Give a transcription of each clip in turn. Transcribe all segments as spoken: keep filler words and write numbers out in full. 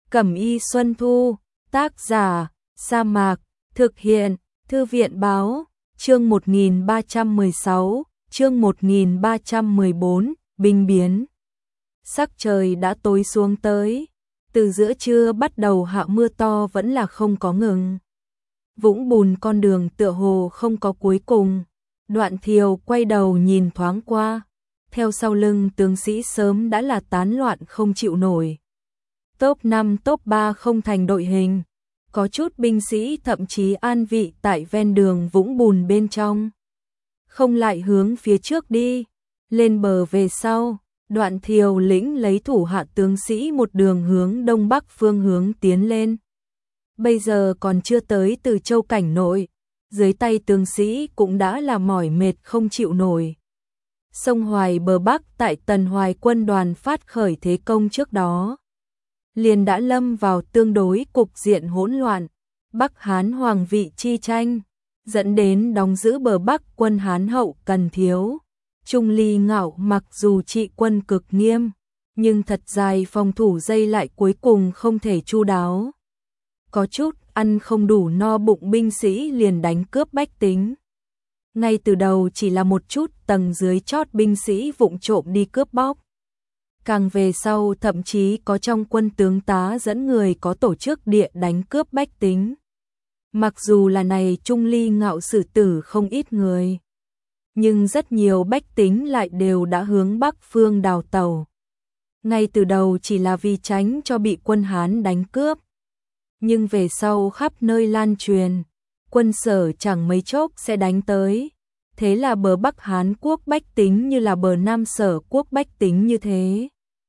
Cẩm y Xuân Thu, tác giả, Sa Mạc, thực hiện, Thư viện báo, chương một nghìn ba trăm mười sáu, chương một nghìn ba trăm mười bốn, binh biến. Sắc trời đã tối xuống tới, từ giữa trưa bắt đầu hạ mưa to vẫn là không có ngừng. Vũng bùn con đường tựa hồ không có cuối cùng, Đoạn Thiều quay đầu nhìn thoáng qua, theo sau lưng tướng sĩ sớm đã là tán loạn không chịu nổi. Top năm top ba không thành đội hình, có chút binh sĩ thậm chí an vị tại ven đường vũng bùn bên trong. Không lại hướng phía trước đi, lên bờ về sau, Đoạn Thiều lĩnh lấy thủ hạ tướng sĩ một đường hướng đông bắc phương hướng tiến lên. Bây giờ còn chưa tới Từ Châu cảnh nội, dưới tay tướng sĩ cũng đã là mỏi mệt không chịu nổi. Sông Hoài bờ bắc tại Tần Hoài quân đoàn phát khởi thế công trước đó, liền đã lâm vào tương đối cục diện hỗn loạn, Bắc Hán hoàng vị chi tranh, dẫn đến đóng giữ bờ bắc quân Hán hậu cần thiếu. Trung Ly Ngạo mặc dù trị quân cực nghiêm, nhưng thật dài phòng thủ dây lại cuối cùng không thể chu đáo. Có chút ăn không đủ no bụng binh sĩ liền đánh cướp bách tính. Ngay từ đầu chỉ là một chút tầng dưới chót binh sĩ vụng trộm đi cướp bóc. Càng về sau thậm chí có trong quân tướng tá dẫn người có tổ chức địa đánh cướp bách tính. Mặc dù là này Trung Ly Ngạo xử tử không ít người, nhưng rất nhiều bách tính lại đều đã hướng bắc phương đào tẩu. Ngay từ đầu chỉ là vì tránh cho bị quân Hán đánh cướp, nhưng về sau khắp nơi lan truyền, quân Sở chẳng mấy chốc sẽ đánh tới. Thế là bờ Bắc Hán quốc bách tính như là bờ Nam Sở quốc bách tính như thế.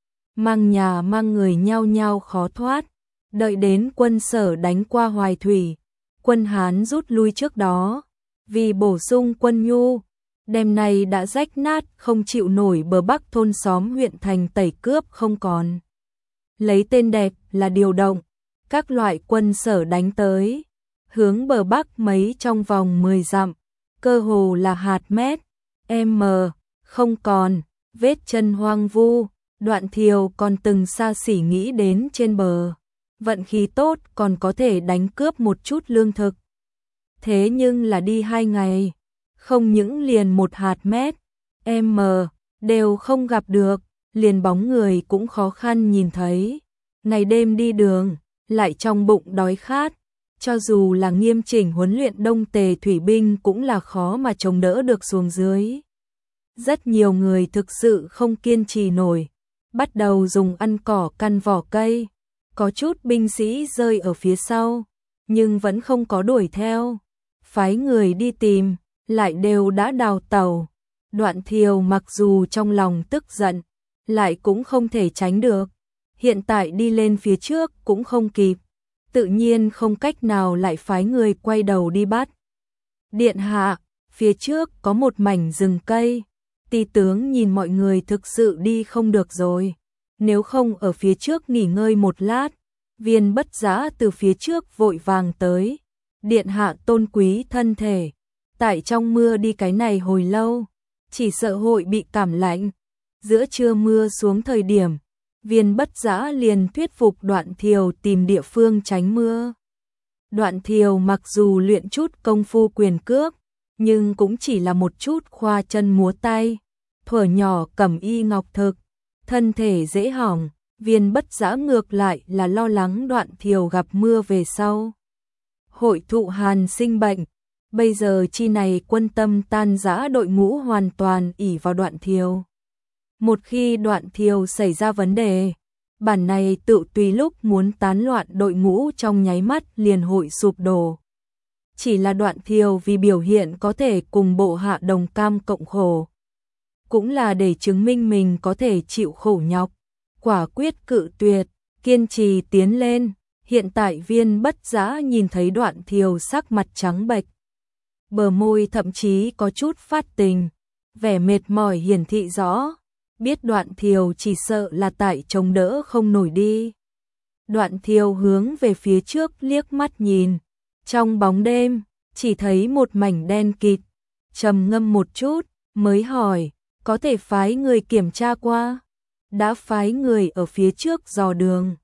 Mang nhà mang người nhao nhao khó thoát, đợi đến quân Sở đánh qua Hoài Thủy, quân Hán rút lui trước đó, vì bổ sung quân nhu, đêm này đã rách nát không chịu nổi bờ Bắc thôn xóm huyện thành tẩy cướp không còn. Lấy tên đẹp là điều động, các loại quân Sở đánh tới, hướng bờ Bắc mấy trong vòng mười dặm, cơ hồ là hạt mét, m, không còn, vết chân hoang vu. Đoạn Thiều còn từng xa xỉ nghĩ đến trên bờ, vận khí tốt còn có thể đánh cướp một chút lương thực. Thế nhưng là đi hai ngày, không những liền một hạt mét, m, đều không gặp được, liền bóng người cũng khó khăn nhìn thấy. Ngày đêm đi đường, lại trong bụng đói khát, cho dù là nghiêm chỉnh huấn luyện Đông Tề thủy binh cũng là khó mà chống đỡ được xuống dưới. Rất nhiều người thực sự không kiên trì nổi, bắt đầu dùng ăn cỏ căn vỏ cây. Có chút binh sĩ rơi ở phía sau, nhưng vẫn không có đuổi theo. Phái người đi tìm, lại đều đã đào tẩu. Đoạn Thiều mặc dù trong lòng tức giận, lại cũng không thể tránh được. Hiện tại đi lên phía trước cũng không kịp, tự nhiên không cách nào lại phái người quay đầu đi bắt. Điện hạ, phía trước có một mảnh rừng cây. Ti tướng nhìn mọi người thực sự đi không được rồi, nếu không ở phía trước nghỉ ngơi một lát. Viên Bất Dã từ phía trước vội vàng tới. Điện hạ tôn quý thân thể, tại trong mưa đi cái này hồi lâu, chỉ sợ hội bị cảm lạnh. Giữa trưa mưa xuống thời điểm, Viên Bất Dã liền thuyết phục Đoạn Thiều tìm địa phương tránh mưa. Đoạn Thiều mặc dù luyện chút công phu quyền cước, nhưng cũng chỉ là một chút khoa chân múa tay. Thuở nhỏ cẩm y ngọc thực, thân thể dễ hỏng, Viên Bất Dã ngược lại là lo lắng Đoạn Thiều gặp mưa về sau hội thụ hàn sinh bệnh. Bây giờ chi này quân tâm tan rã đội ngũ hoàn toàn ỷ vào Đoạn Thiều. Một khi Đoạn Thiều xảy ra vấn đề, bản này tự tùy lúc muốn tán loạn đội ngũ trong nháy mắt liền hội sụp đổ. Chỉ là Đoạn Thiều vì biểu hiện có thể cùng bộ hạ đồng cam cộng khổ, cũng là để chứng minh mình có thể chịu khổ nhọc, quả quyết cự tuyệt, kiên trì tiến lên. Hiện tại Viên Bất Dã nhìn thấy Đoạn Thiều sắc mặt trắng bệch, bờ môi thậm chí có chút phát tình, vẻ mệt mỏi hiển thị rõ, biết Đoạn Thiều chỉ sợ là tại chống đỡ không nổi đi. Đoạn Thiều hướng về phía trước liếc mắt nhìn, trong bóng đêm chỉ thấy một mảnh đen kịt, trầm ngâm một chút mới hỏi, có thể phái người kiểm tra qua? Đã phái người ở phía trước dò đường,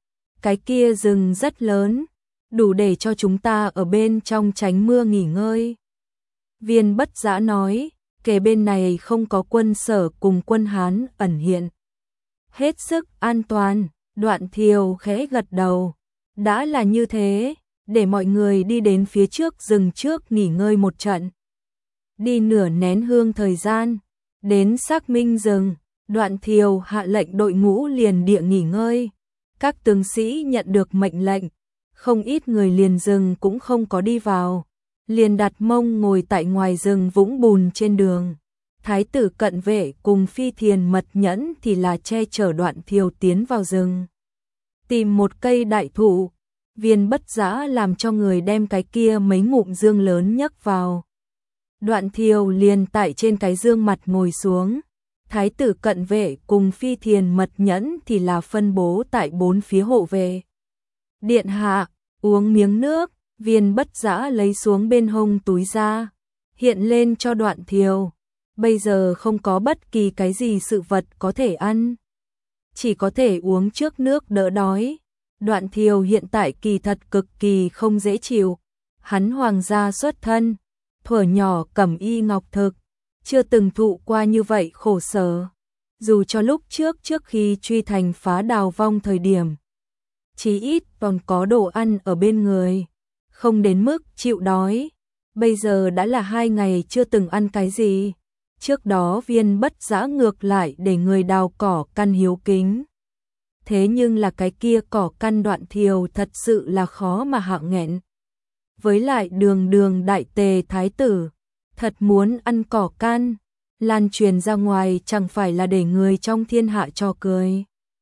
cái kia rừng rất lớn, đủ để cho chúng ta ở bên trong tránh mưa nghỉ ngơi. Viên Bất Dã nói, kề bên này không có quân Sở cùng quân Hán ẩn hiện. Hết sức an toàn, Đoạn Thiều khẽ gật đầu. Đã là như thế, để mọi người đi đến phía trước rừng trước nghỉ ngơi một trận. Đi nửa nén hương thời gian, đến Xác Minh rừng, Đoạn Thiều hạ lệnh đội ngũ liền địa nghỉ ngơi. Các tướng sĩ nhận được mệnh lệnh, không ít người liền rừng cũng không có đi vào, liền đặt mông ngồi tại ngoài rừng vũng bùn trên đường. Thái tử Cận Vệ cùng Phi Thiền Mật Nhẫn thì là che chở Đoạn Thiều tiến vào rừng. Tìm một cây đại thụ, Viên Bất Dã làm cho người đem cái kia mấy ngụm dương lớn nhấc vào. Đoạn Thiều liền tại trên cái dương mặt ngồi xuống. Thái tử Cận Vệ cùng Phi Thiền Mật Nhẫn thì là phân bố tại bốn phía hộ vệ. Điện hạ, uống miếng nước, Viên Bất Dã lấy xuống bên hông túi ra, hiện lên cho Đoạn Thiều. Bây giờ không có bất kỳ cái gì sự vật có thể ăn, chỉ có thể uống trước nước đỡ đói. Đoạn Thiều hiện tại kỳ thật cực kỳ không dễ chịu. Hắn hoàng gia xuất thân, thuở nhỏ cẩm y ngọc thực, chưa từng thụ qua như vậy khổ sở. Dù cho lúc trước trước khi truy thành phá Đào Vong thời điểm, chí ít còn có đồ ăn ở bên người, không đến mức chịu đói. Bây giờ đã là hai ngày chưa từng ăn cái gì. Trước đó Viên Bất Dã ngược lại để người đào cỏ căn hiếu kính. Thế nhưng là cái kia cỏ căn Đoạn Thiều thật sự là khó mà hạ nghẹn. Với lại đường đường đại tề thái tử, thật muốn ăn cỏ căn, lan truyền ra ngoài chẳng phải là để người trong thiên hạ cho cười.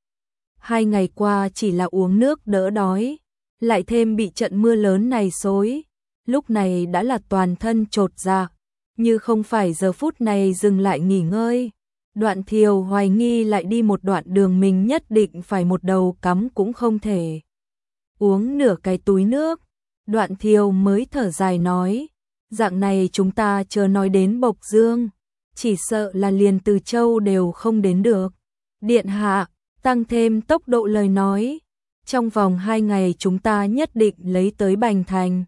Hai ngày qua chỉ là uống nước đỡ đói, lại thêm bị trận mưa lớn này xối, lúc này đã là toàn thân chột dạ, như không phải giờ phút này dừng lại nghỉ ngơi. Đoạn Thiều hoài nghi lại đi một đoạn đường mình nhất định phải một đầu cắm cũng không thể. Uống nửa cái túi nước, Đoạn Thiều mới thở dài nói, dạng này chúng ta chờ nói đến Bộc Dương, chỉ sợ là liền Từ Châu đều không đến được. Điện hạ, tăng thêm tốc độ lời nói, trong vòng hai ngày chúng ta nhất định lấy tới Bành Thành.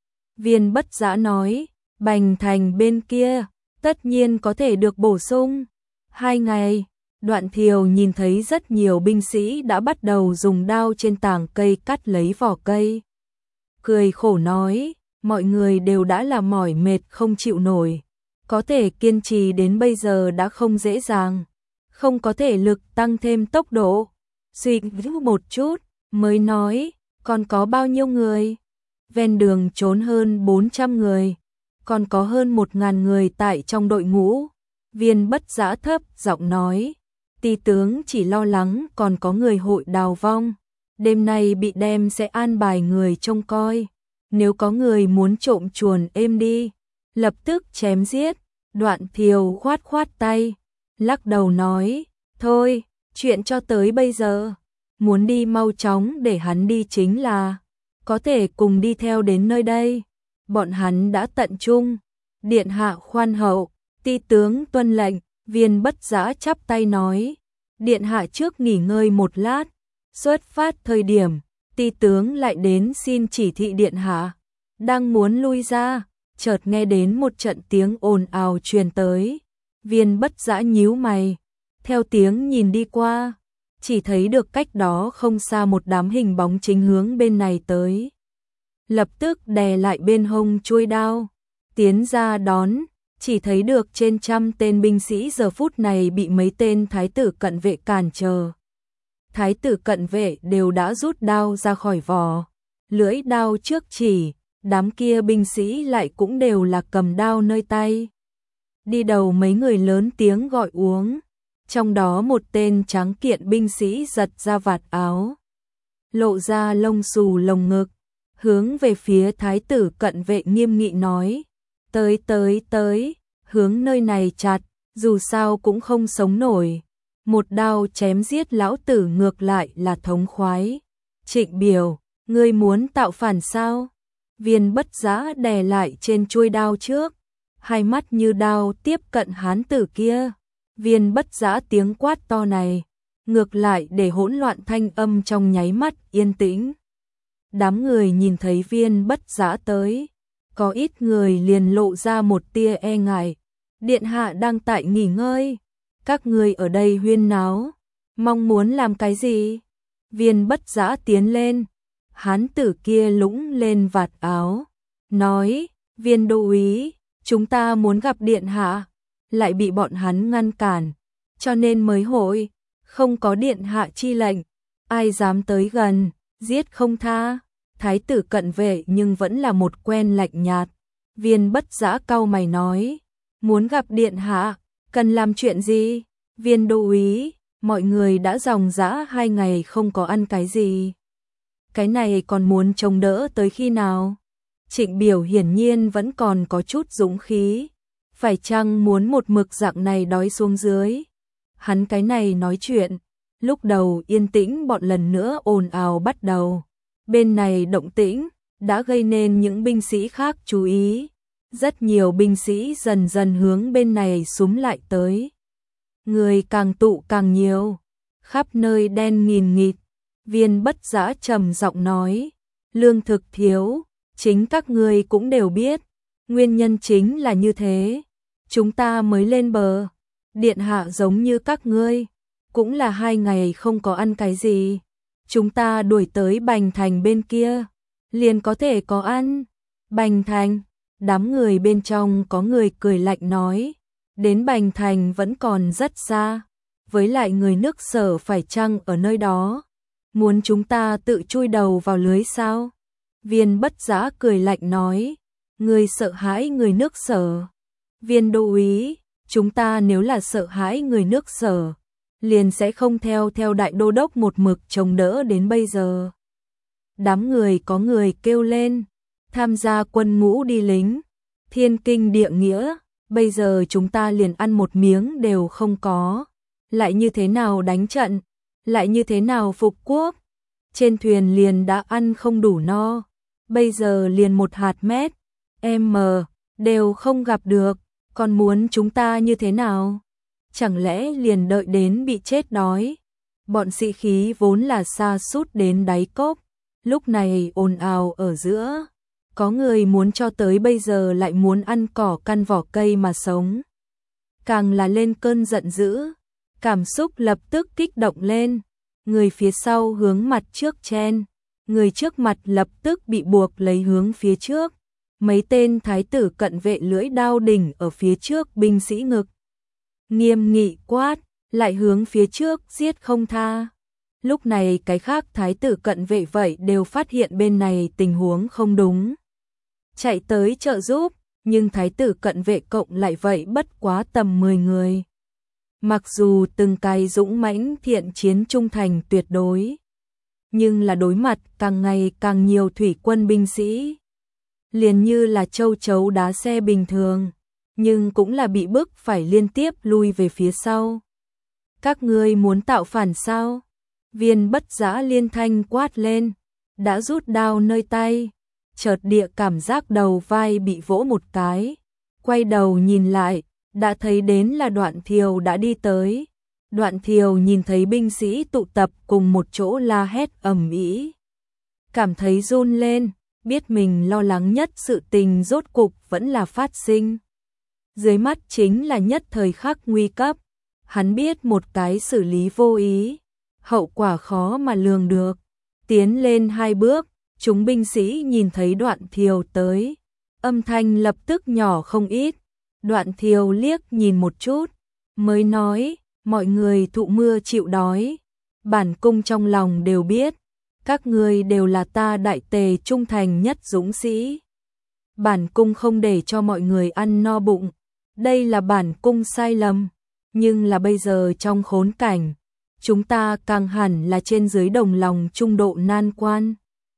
Viên Bất Dã nói, Bành Thành bên kia, tất nhiên có thể được bổ sung. Hai ngày, Đoạn Thiều nhìn thấy rất nhiều binh sĩ đã bắt đầu dùng đao trên tảng cây cắt lấy vỏ cây. Cười khổ nói, mọi người đều đã là mỏi mệt không chịu nổi. Có thể kiên trì đến bây giờ đã không dễ dàng. Không có thể lực tăng thêm tốc độ. Suy nghĩ một chút, mới nói, còn có bao nhiêu người? Ven đường trốn hơn bốn trăm người. Còn có hơn một ngàn người tại trong đội ngũ. Viên Bất Dã thấp giọng nói, Ti tướng chỉ lo lắng còn có người hội Đào Vong, đêm nay bị đem sẽ an bài người trông coi, nếu có người muốn trộm chuồn êm đi, lập tức chém giết. Đoạn Thiều khoát khoát tay, lắc đầu nói, thôi, chuyện cho tới bây giờ, muốn đi mau chóng để hắn đi chính là, có thể cùng đi theo đến nơi đây, bọn hắn đã tận trung, điện hạ khoan hậu. Ti tướng tuân lệnh, Viên Bất Dã chắp tay nói, điện hạ trước nghỉ ngơi một lát, xuất phát thời điểm, ti tướng lại đến xin chỉ thị điện hạ, đang muốn lui ra, chợt nghe đến một trận tiếng ồn ào truyền tới. Viên Bất Dã nhíu mày, theo tiếng nhìn đi qua, chỉ thấy được cách đó không xa một đám hình bóng chính hướng bên này tới. Lập tức đè lại bên hông chuôi đao, tiến ra đón. Chỉ thấy được trên trăm tên binh sĩ giờ phút này bị mấy tên thái tử cận vệ cản trở. Thái tử cận vệ đều đã rút đao ra khỏi vỏ, lưỡi đao trước chỉ, đám kia binh sĩ lại cũng đều là cầm đao nơi tay. Đi đầu mấy người lớn tiếng gọi uống, trong đó một tên tráng kiện binh sĩ giật ra vạt áo, lộ ra lông xù lồng ngực, hướng về phía thái tử cận vệ nghiêm nghị nói, tới tới tới, hướng nơi này chặt, dù sao cũng không sống nổi. Một đao chém giết lão tử ngược lại là thống khoái. Trịnh Biểu, ngươi muốn tạo phản sao? Viên Bất Dã đè lại trên chuôi đao trước, hai mắt như đao tiếp cận hán tử kia. Viên Bất Dã tiếng quát to này, ngược lại để hỗn loạn thanh âm trong nháy mắt yên tĩnh. Đám người nhìn thấy Viên Bất Dã tới, có ít người liền lộ ra một tia e ngại. Điện hạ đang tại nghỉ ngơi, các người ở đây huyên náo, mong muốn làm cái gì? Viên Bất Dã tiến lên, hán tử kia lũng lên vạt áo, nói, Viên đô úy, chúng ta muốn gặp điện hạ, lại bị bọn hắn ngăn cản, cho nên mới hội, không có điện hạ chi lệnh, ai dám tới gần, giết không tha. Thái tử cận vệ nhưng vẫn là một quen lạnh nhạt. Viên Bất Dã cau mày nói, muốn gặp điện hạ, cần làm chuyện gì? Viên đô úy, mọi người đã dòng dã hai ngày không có ăn cái gì. Cái này còn muốn chống đỡ tới khi nào? Trịnh Biểu hiển nhiên vẫn còn có chút dũng khí. Phải chăng muốn một mực dạng này đói xuống dưới? Hắn cái này nói chuyện. Lúc đầu yên tĩnh bọn lần nữa ồn ào bắt đầu. Bên này động tĩnh đã gây nên những binh sĩ khác chú ý. Rất nhiều binh sĩ dần dần hướng bên này xúm lại tới. Người càng tụ càng nhiều, khắp nơi đen nghìn nghịt. Viên Bất Dã trầm giọng nói, lương thực thiếu, chính các ngươi cũng đều biết, nguyên nhân chính là như thế, chúng ta mới lên bờ. Điện hạ giống như các ngươi, cũng là hai ngày không có ăn cái gì, chúng ta đuổi tới Bành Thành bên kia, liền có thể có ăn. Bành Thành, đám người bên trong có người cười lạnh nói, đến Bành Thành vẫn còn rất xa, với lại người nước Sở phải chăng ở nơi đó, muốn chúng ta tự chui đầu vào lưới sao? Viên Bất Dã cười lạnh nói, người sợ hãi người nước Sở. Viên đô úy, chúng ta nếu là sợ hãi người nước Sở, liền sẽ không theo theo đại đô đốc một mực chống đỡ đến bây giờ. Đám người có người kêu lên, tham gia quân ngũ đi lính, thiên kinh địa nghĩa, bây giờ chúng ta liền ăn một miếng đều không có, lại như thế nào đánh trận, lại như thế nào phục quốc, trên thuyền liền đã ăn không đủ no, bây giờ liền một hạt mét, m, đều không gặp được, còn muốn chúng ta như thế nào? Chẳng lẽ liền đợi đến bị chết đói? Bọn sĩ khí vốn là sa sút đến đáy cốc, lúc này ồn ào ở giữa. Có người muốn cho tới bây giờ lại muốn ăn cỏ căn vỏ cây mà sống. Càng là lên cơn giận dữ, cảm xúc lập tức kích động lên. Người phía sau hướng mặt trước chen, người trước mặt lập tức bị buộc lấy hướng phía trước. Mấy tên thái tử cận vệ lưỡi đao đỉnh ở phía trước binh sĩ ngực. Nghiêm nghị quát, lại hướng phía trước giết không tha. Lúc này cái khác thái tử cận vệ vậy đều phát hiện bên này tình huống không đúng. Chạy tới trợ giúp, nhưng thái tử cận vệ cộng lại vậy bất quá tầm mười người. Mặc dù từng cái dũng mãnh thiện chiến trung thành tuyệt đối, nhưng là đối mặt càng ngày càng nhiều thủy quân binh sĩ. Liền như là châu chấu đá xe bình thường, nhưng cũng là bị bức phải liên tiếp lui về phía sau. Các ngươi muốn tạo phản sao? Viên Bất Dã liên thanh quát lên, đã rút đao nơi tay, chợt địa cảm giác đầu vai bị vỗ một cái, quay đầu nhìn lại, đã thấy đến là Đoạn Thiều đã đi tới. Đoạn Thiều nhìn thấy binh sĩ tụ tập cùng một chỗ la hét ầm ĩ, cảm thấy run lên, biết mình lo lắng nhất sự tình rốt cục vẫn là phát sinh. Dưới mắt chính là nhất thời khắc nguy cấp, hắn biết một cái xử lý vô ý, hậu quả khó mà lường được. Tiến lên hai bước, chúng binh sĩ nhìn thấy Đoạn Thiều tới, âm thanh lập tức nhỏ không ít. Đoạn Thiều liếc nhìn một chút, mới nói, mọi người thụ mưa chịu đói, bản cung trong lòng đều biết, các ngươi đều là ta đại tề trung thành nhất dũng sĩ. Bản cung không để cho mọi người ăn no bụng, đây là bản cung sai lầm, nhưng là bây giờ trong khốn cảnh, chúng ta càng hẳn là trên dưới đồng lòng trung độ nan quan.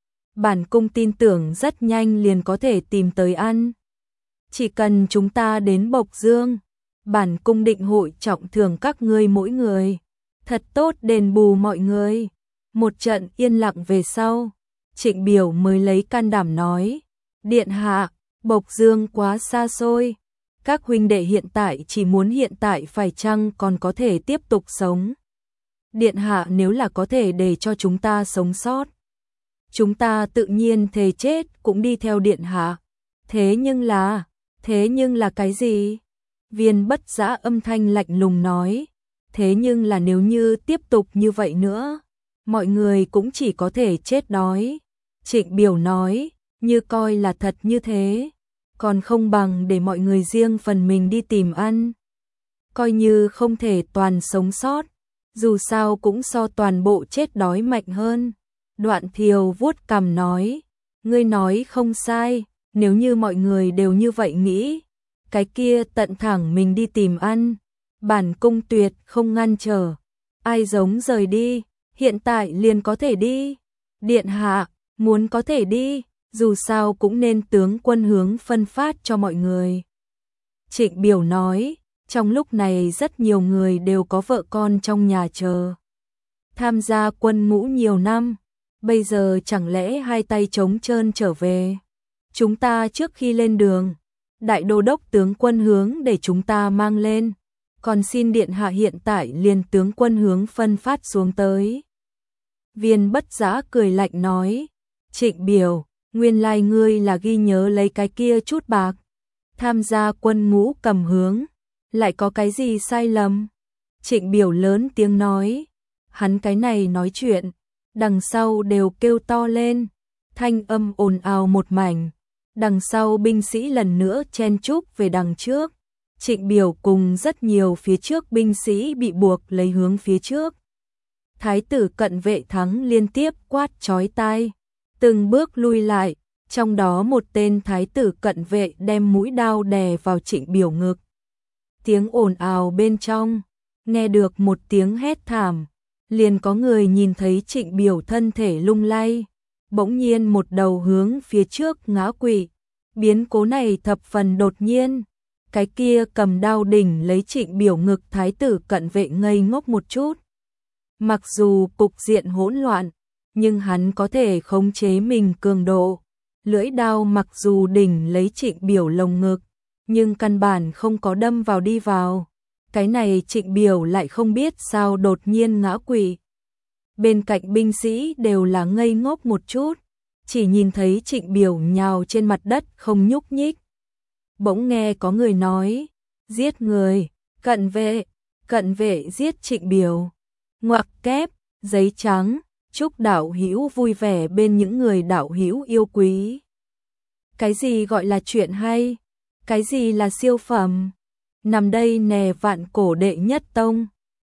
Bản cung tin tưởng rất nhanh liền có thể tìm tới ăn. Chỉ cần chúng ta đến Bộc Dương, bản cung định hội trọng thưởng các ngươi mỗi người, thật tốt đền bù mọi người. Một trận yên lặng về sau, Trịnh Biểu mới lấy can đảm nói, điện hạ, Bộc Dương quá xa xôi, các huynh đệ hiện tại chỉ muốn hiện tại phải chăng còn có thể tiếp tục sống. Điện hạ nếu là có thể để cho chúng ta sống sót, chúng ta tự nhiên thề chết cũng đi theo điện hạ. Thế nhưng là, thế nhưng là cái gì? Viên Bất Dã âm thanh lạnh lùng nói, thế nhưng là nếu như tiếp tục như vậy nữa, mọi người cũng chỉ có thể chết đói. Trịnh Biểu nói, như coi là thật như thế, còn không bằng để mọi người riêng phần mình đi tìm ăn. Coi như không thể toàn sống sót, dù sao cũng so toàn bộ chết đói mạnh hơn. Đoạn Thiều vuốt cằm nói, ngươi nói không sai, nếu như mọi người đều như vậy nghĩ, cái kia tận thẳng mình đi tìm ăn, bản cung tuyệt không ngăn trở. Ai giống rời đi, hiện tại liền có thể đi. Điện hạ, muốn có thể đi, dù sao cũng nên tướng quân hướng phân phát cho mọi người. Trịnh Biểu nói, trong lúc này rất nhiều người đều có vợ con trong nhà chờ. Tham gia quân ngũ nhiều năm, bây giờ chẳng lẽ hai tay trống trơn trở về. Chúng ta trước khi lên đường, đại đô đốc tướng quân hướng để chúng ta mang lên, còn xin điện hạ hiện tại liền tướng quân hướng phân phát xuống tới. Viên Bất Dã cười lạnh nói, Trịnh Biểu, nguyên lai ngươi là ghi nhớ lấy cái kia chút bạc, tham gia quân ngũ cầm hướng, lại có cái gì sai lầm? Trịnh Biểu lớn tiếng nói, hắn cái này nói chuyện, đằng sau đều kêu to lên, thanh âm ồn ào một mảnh, đằng sau binh sĩ lần nữa chen chúc về đằng trước. Trịnh Biểu cùng rất nhiều phía trước binh sĩ bị buộc lấy hướng phía trước. Thái tử Cận Vệ Thắng liên tiếp quát chói tai, từng bước lui lại, trong đó một tên thái tử cận vệ đem mũi đao đè vào Trịnh Biểu ngực. Tiếng ồn ào bên trong, nghe được một tiếng hét thảm, liền có người nhìn thấy Trịnh Biểu thân thể lung lay, bỗng nhiên một đầu hướng phía trước ngã quỵ. Biến cố này thập phần đột nhiên, cái kia cầm đao đỉnh lấy Trịnh Biểu ngực thái tử cận vệ ngây ngốc một chút. Mặc dù cục diện hỗn loạn, nhưng hắn có thể khống chế mình cường độ. Lưỡi đao mặc dù đỉnh lấy Trịnh Biểu lồng ngực, nhưng căn bản không có đâm vào đi vào. Cái này Trịnh Biểu lại không biết sao đột nhiên ngã quỵ. Bên cạnh binh sĩ đều là ngây ngốc một chút, chỉ nhìn thấy Trịnh Biểu nhào trên mặt đất không nhúc nhích. Bỗng nghe có người nói, giết người, cận vệ, cận vệ giết Trịnh Biểu. Ngoặc kép, giấy trắng, chúc đạo hữu vui vẻ bên những người đạo hữu yêu quý. Cái gì gọi là chuyện hay? Cái gì là siêu phẩm? Nằm đây nè vạn cổ đệ nhất tông.